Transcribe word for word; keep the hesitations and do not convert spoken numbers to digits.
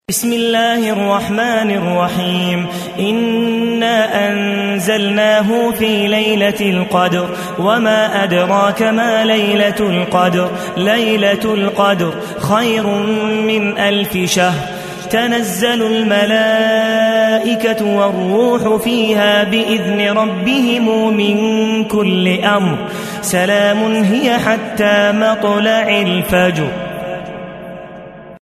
بسم الله الرحمن الرحيم إنا أنزلناه في ليلة القدر وما أدراك ما ليلة القدر ليلة القدر خير من ألف شهر تنزل الملائكة والروح فيها بإذن ربهم من كل أمر سلام هي حتى مطلع الفجر.